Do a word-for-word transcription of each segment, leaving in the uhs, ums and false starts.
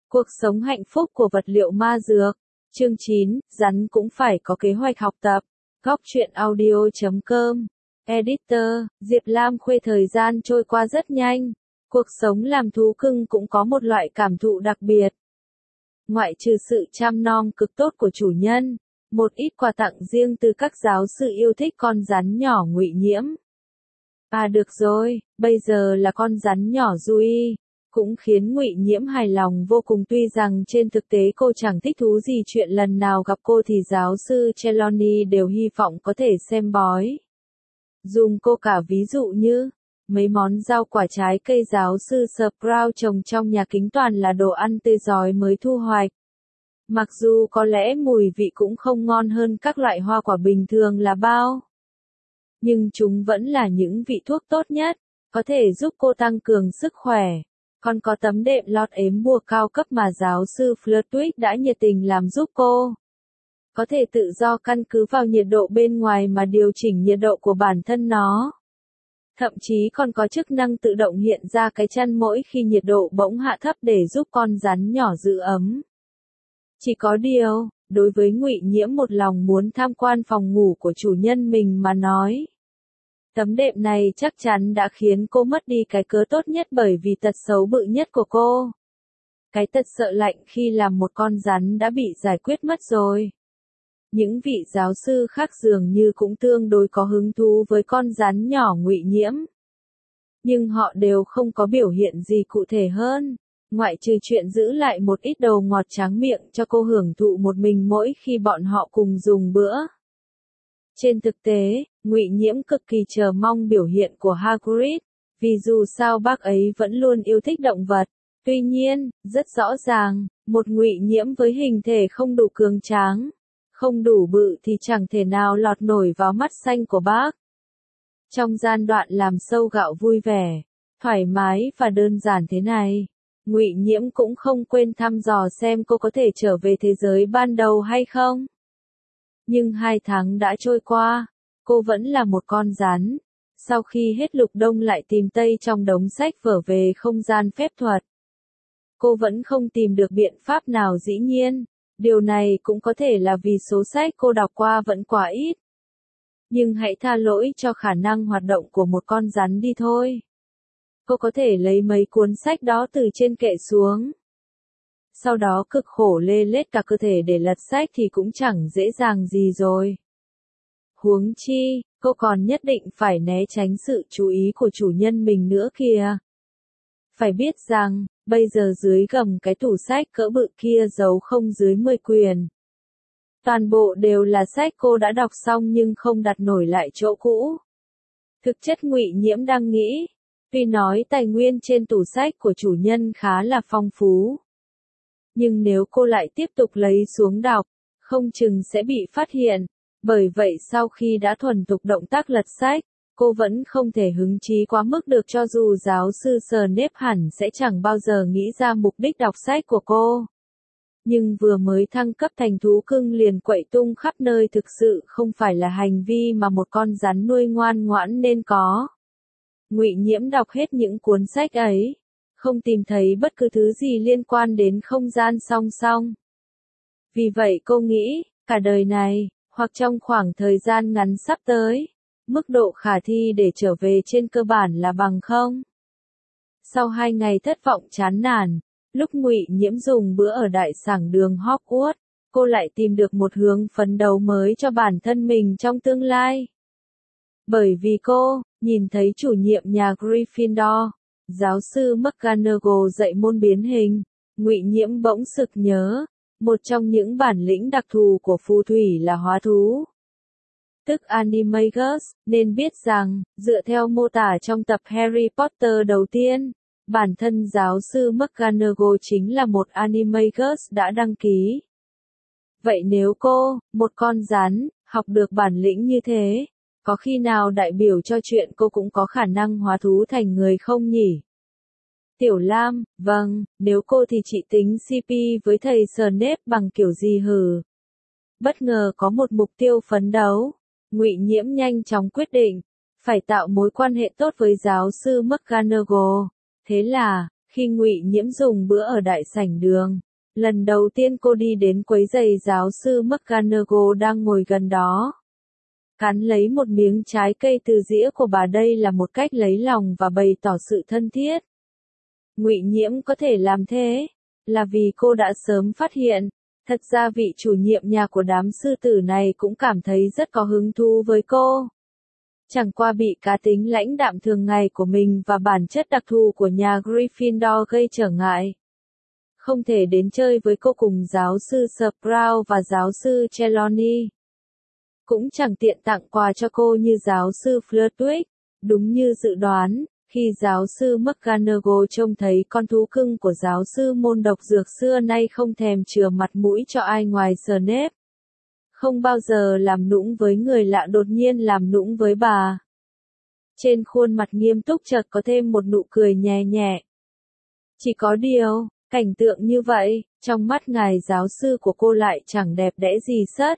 Cuộc sống hạnh phúc của vật liệu ma dược. Chương chín, rắn cũng phải có kế hoạch học tập. Góc truyện audio chấm com. Editor, Diệp Lam Khuê. Thời gian trôi qua rất nhanh. Cuộc sống làm thú cưng cũng có một loại cảm thụ đặc biệt. Ngoại trừ sự chăm nom cực tốt của chủ nhân, một ít quà tặng riêng từ các giáo sư yêu thích con rắn nhỏ Ngụy Nhiễm. À được rồi, bây giờ là con rắn nhỏ Dewey, cũng khiến Ngụy Nhiễm hài lòng vô cùng. Tuy rằng trên thực tế cô chẳng thích thú gì, chuyện lần nào gặp cô thì giáo sư Trelawney đều hy vọng có thể xem bói. Dùng cô cả ví dụ như, mấy món rau quả trái cây giáo sư Sprout trồng trong nhà kính toàn là đồ ăn tươi giói mới thu hoạch. Mặc dù có lẽ mùi vị cũng không ngon hơn các loại hoa quả bình thường là bao, nhưng chúng vẫn là những vị thuốc tốt nhất, có thể giúp cô tăng cường sức khỏe. Còn có tấm đệm lót ếm bùa cao cấp mà giáo sư Flitwick đã nhiệt tình làm giúp cô. Có thể tự do căn cứ vào nhiệt độ bên ngoài mà điều chỉnh nhiệt độ của bản thân nó. Thậm chí còn có chức năng tự động hiện ra cái chăn mỗi khi nhiệt độ bỗng hạ thấp để giúp con rắn nhỏ giữ ấm. Chỉ có điều, đối với Ngụy Nhiễm một lòng muốn tham quan phòng ngủ của chủ nhân mình mà nói, tấm đệm này chắc chắn đã khiến cô mất đi cái cớ tốt nhất, bởi vì tật xấu bự nhất của cô, cái tật sợ lạnh khi làm một con rắn, đã bị giải quyết mất rồi. Những vị giáo sư khác dường như cũng tương đối có hứng thú với con rắn nhỏ Ngụy Nhiễm, nhưng họ đều không có biểu hiện gì cụ thể hơn, ngoại trừ chuyện giữ lại một ít đồ ngọt tráng miệng cho cô hưởng thụ một mình mỗi khi bọn họ cùng dùng bữa. Trên thực tế, Ngụy Nhiễm cực kỳ chờ mong biểu hiện của Hagrid, vì dù sao bác ấy vẫn luôn yêu thích động vật. Tuy nhiên, rất rõ ràng, một Ngụy Nhiễm với hình thể không đủ cường tráng, không đủ bự thì chẳng thể nào lọt nổi vào mắt xanh của bác. Trong gian đoạn làm sâu gạo vui vẻ, thoải mái và đơn giản thế này, Ngụy Nhiễm cũng không quên thăm dò xem cô có thể trở về thế giới ban đầu hay không. Nhưng hai tháng đã trôi qua, cô vẫn là một con rắn. Sau khi hết lục đông lại tìm tây trong đống sách vở về không gian phép thuật, cô vẫn không tìm được biện pháp nào. Dĩ nhiên, điều này cũng có thể là vì số sách cô đọc qua vẫn quá ít. Nhưng hãy tha lỗi cho khả năng hoạt động của một con rắn đi thôi. Cô có thể lấy mấy cuốn sách đó từ trên kệ xuống, sau đó cực khổ lê lết cả cơ thể để lật sách thì cũng chẳng dễ dàng gì rồi. Huống chi, cô còn nhất định phải né tránh sự chú ý của chủ nhân mình nữa kìa. Phải biết rằng, bây giờ dưới gầm cái tủ sách cỡ bự kia giấu không dưới mười quyển. Toàn bộ đều là sách cô đã đọc xong nhưng không đặt nổi lại chỗ cũ. Thực chất Ngụy Nhiễm đang nghĩ, tuy nói tài nguyên trên tủ sách của chủ nhân khá là phong phú, nhưng nếu cô lại tiếp tục lấy xuống đọc, không chừng sẽ bị phát hiện. Bởi vậy sau khi đã thuần thục động tác lật sách, cô vẫn không thể hứng chí quá mức được, cho dù giáo sư Snape hẳn sẽ chẳng bao giờ nghĩ ra mục đích đọc sách của cô. Nhưng vừa mới thăng cấp thành thú cưng liền quậy tung khắp nơi thực sự không phải là hành vi mà một con rắn nuôi ngoan ngoãn nên có. Ngụy Nhiễm đọc hết những cuốn sách ấy, không tìm thấy bất cứ thứ gì liên quan đến không gian song song. Vì vậy cô nghĩ, cả đời này, hoặc trong khoảng thời gian ngắn sắp tới, mức độ khả thi để trở về trên cơ bản là bằng không. Sau hai ngày thất vọng chán nản, lúc Ngụy Nhiễm dùng bữa ở đại sảnh đường Hogwarts, cô lại tìm được một hướng phấn đấu mới cho bản thân mình trong tương lai. Bởi vì cô nhìn thấy chủ nhiệm nhà Gryffindor, giáo sư McGonagall dạy môn biến hình, Ngụy Nhiễm bỗng sực nhớ, một trong những bản lĩnh đặc thù của phù thủy là hóa thú, tức Animagus, nên biết rằng, dựa theo mô tả trong tập Harry Potter đầu tiên, bản thân giáo sư McGonagall chính là một Animagus đã đăng ký. Vậy nếu cô, một con rắn, học được bản lĩnh như thế, có khi nào đại biểu cho chuyện cô cũng có khả năng hóa thú thành người không nhỉ? Tiểu Lam, vâng, nếu cô thì chị tính xê pê với thầy Snape bằng kiểu gì hừ? Bất ngờ có một mục tiêu phấn đấu, Ngụy Nhiễm nhanh chóng quyết định, phải tạo mối quan hệ tốt với giáo sư McGonagall. Thế là, Khi Ngụy Nhiễm dùng bữa ở đại sảnh đường, lần đầu tiên cô đi đến quấy giày giáo sư McGonagall đang ngồi gần đó. Cắn lấy một miếng trái cây từ dĩa của bà, đây là một cách lấy lòng và bày tỏ sự thân thiết. Ngụy Nhiễm có thể làm thế, là vì cô đã sớm phát hiện, thật ra vị chủ nhiệm nhà của đám sư tử này cũng cảm thấy rất có hứng thú với cô. Chẳng qua bị cá tính lãnh đạm thường ngày của mình và bản chất đặc thù của nhà Gryffindor gây trở ngại. Không thể đến chơi với cô cùng giáo sư Sprout và giáo sư Trelawney. Cũng chẳng tiện tặng quà cho cô như giáo sư Flitwick. Đúng như dự đoán, khi giáo sư McGonagall trông thấy con thú cưng của giáo sư môn độc dược xưa nay không thèm chừa mặt mũi cho ai ngoài Snape. Không bao giờ làm nũng với người lạ đột nhiên làm nũng với bà. Trên khuôn mặt nghiêm túc chợt có thêm một nụ cười nhẹ nhẹ. Chỉ có điều, cảnh tượng như vậy, trong mắt ngài giáo sư của cô lại chẳng đẹp đẽ gì sất.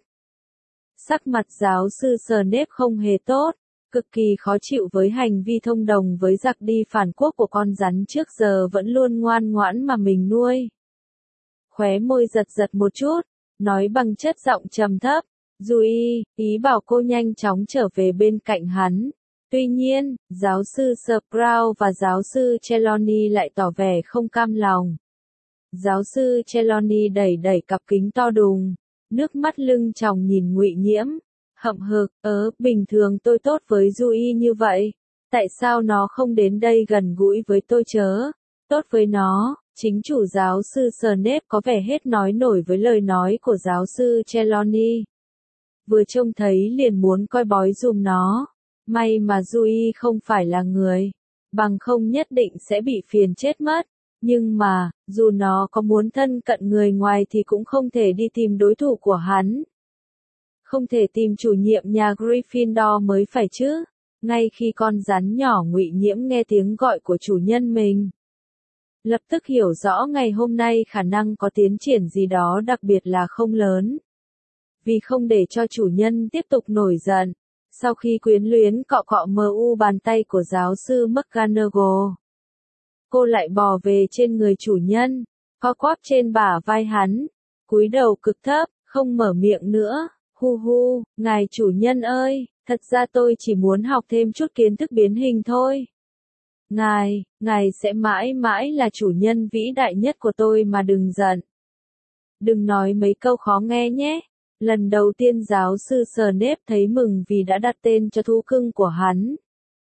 Sắc mặt giáo sư Snape không hề tốt, cực kỳ khó chịu với hành vi thông đồng với giặc đi phản quốc của con rắn trước giờ vẫn luôn ngoan ngoãn mà mình nuôi. Khóe môi giật giật một chút, nói bằng chất giọng trầm thấp, Dewey, ý bảo cô nhanh chóng trở về bên cạnh hắn. Tuy nhiên, giáo sư Sprout và giáo sư Trelawney lại tỏ vẻ không cam lòng. Giáo sư Trelawney đẩy đẩy cặp kính to đùng, nước mắt lưng tròng nhìn Ngụy Nhiễm, hậm hực, ớ, bình thường tôi tốt với Dewey như vậy, tại sao nó không đến đây gần gũi với tôi chớ? Tốt với nó. Chính chủ giáo sư Snape có vẻ hết nói nổi với lời nói của giáo sư Trelawney. Vừa trông thấy liền muốn coi bói dùm nó. May mà Dewey không phải là người, bằng không nhất định sẽ bị phiền chết mất. Nhưng mà, dù nó có muốn thân cận người ngoài thì cũng không thể đi tìm đối thủ của hắn. Không thể tìm chủ nhiệm nhà Gryffindor mới phải chứ. Ngay khi con rắn nhỏ Ngụy Nhiễm nghe tiếng gọi của chủ nhân mình, lập tức hiểu rõ ngày hôm nay khả năng có tiến triển gì đó đặc biệt là không lớn. Vì không để cho chủ nhân tiếp tục nổi giận, sau khi quyến luyến cọ cọ mờ u bàn tay của giáo sư McGonagall, cô lại bò về trên người chủ nhân, co quắp trên bả vai hắn, cúi đầu cực thấp, không mở miệng nữa. Hu hu, ngài chủ nhân ơi, thật ra tôi chỉ muốn học thêm chút kiến thức biến hình thôi. Ngài, ngài sẽ mãi mãi là chủ nhân vĩ đại nhất của tôi mà đừng giận. Đừng nói mấy câu khó nghe nhé. Lần đầu tiên giáo sư Snape thấy mừng vì đã đặt tên cho thú cưng của hắn.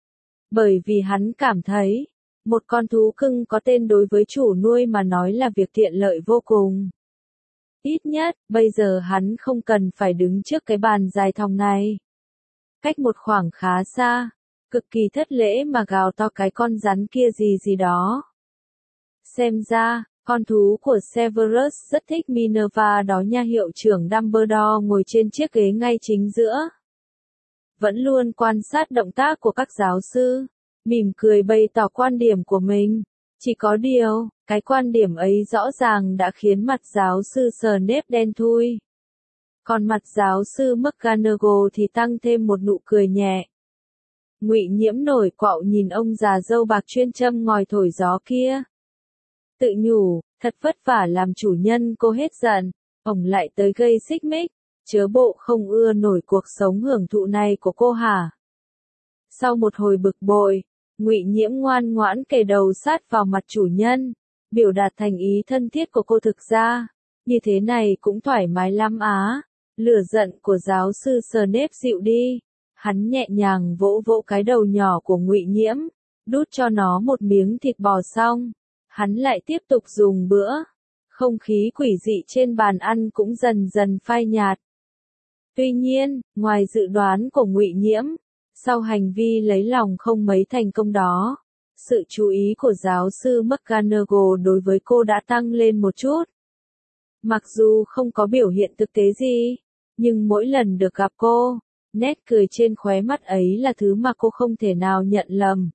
Bởi vì hắn cảm thấy, một con thú cưng có tên đối với chủ nuôi mà nói là việc tiện lợi vô cùng. Ít nhất, bây giờ hắn không cần phải đứng trước cái bàn dài thòng này. Cách một khoảng khá xa, cực kỳ thất lễ mà gào to cái con rắn kia gì gì đó. Xem ra, con thú của Severus rất thích Minerva đó nha. Hiệu trưởng Dumbledore ngồi trên chiếc ghế ngay chính giữa, vẫn luôn quan sát động tác của các giáo sư, mỉm cười bày tỏ quan điểm của mình. Chỉ có điều, cái quan điểm ấy rõ ràng đã khiến mặt giáo sư Snape đen thui. Còn mặt giáo sư McGonagall thì tăng thêm một nụ cười nhẹ. Ngụy Nhiễm nổi quạo nhìn ông già râu bạc chuyên châm ngòi thổi gió kia. Tự nhủ, thật vất vả làm chủ nhân cô hết giận, ông lại tới gây xích mích, chớ bộ không ưa nổi cuộc sống hưởng thụ này của cô hả? Sau một hồi bực bội, Ngụy Nhiễm ngoan ngoãn kề đầu sát vào mặt chủ nhân, biểu đạt thành ý thân thiết của cô. Thực ra, như thế này cũng thoải mái lắm á. Lửa giận của giáo sư Snape dịu đi, hắn nhẹ nhàng vỗ vỗ cái đầu nhỏ của Ngụy Nhiễm, đút cho nó một miếng thịt bò xong, hắn lại tiếp tục dùng bữa. Không khí quỷ dị trên bàn ăn cũng dần dần phai nhạt. Tuy nhiên, ngoài dự đoán của Ngụy Nhiễm, sau hành vi lấy lòng không mấy thành công đó, sự chú ý của giáo sư McGonagall đối với cô đã tăng lên một chút. Mặc dù không có biểu hiện thực tế gì, nhưng mỗi lần được gặp cô, nét cười trên khóe mắt ấy là thứ mà cô không thể nào nhận lầm.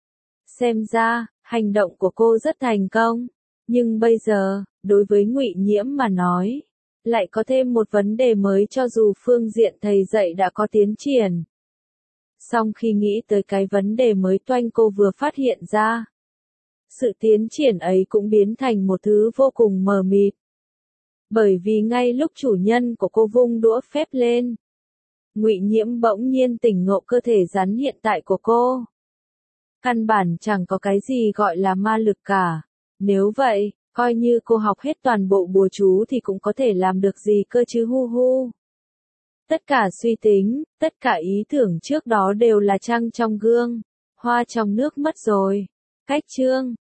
Xem ra, hành động của cô rất thành công, nhưng bây giờ, đối với Ngụy Nhiễm mà nói, lại có thêm một vấn đề mới cho dù phương diện thầy dạy đã có tiến triển. Song khi nghĩ tới cái vấn đề mới toanh cô vừa phát hiện ra, Sự tiến triển ấy cũng biến thành một thứ vô cùng mờ mịt. Bởi vì ngay lúc chủ nhân của cô vung đũa phép lên, Ngụy Nhiễm bỗng nhiên tỉnh ngộ cơ thể rắn hiện tại của cô. Căn bản chẳng có cái gì gọi là ma lực cả. Nếu vậy, coi như cô học hết toàn bộ bùa chú thì cũng có thể làm được gì cơ chứ hu hu. Tất cả suy tính, tất cả ý tưởng trước đó đều là trăng trong gương, hoa trong nước mất rồi. Cách chương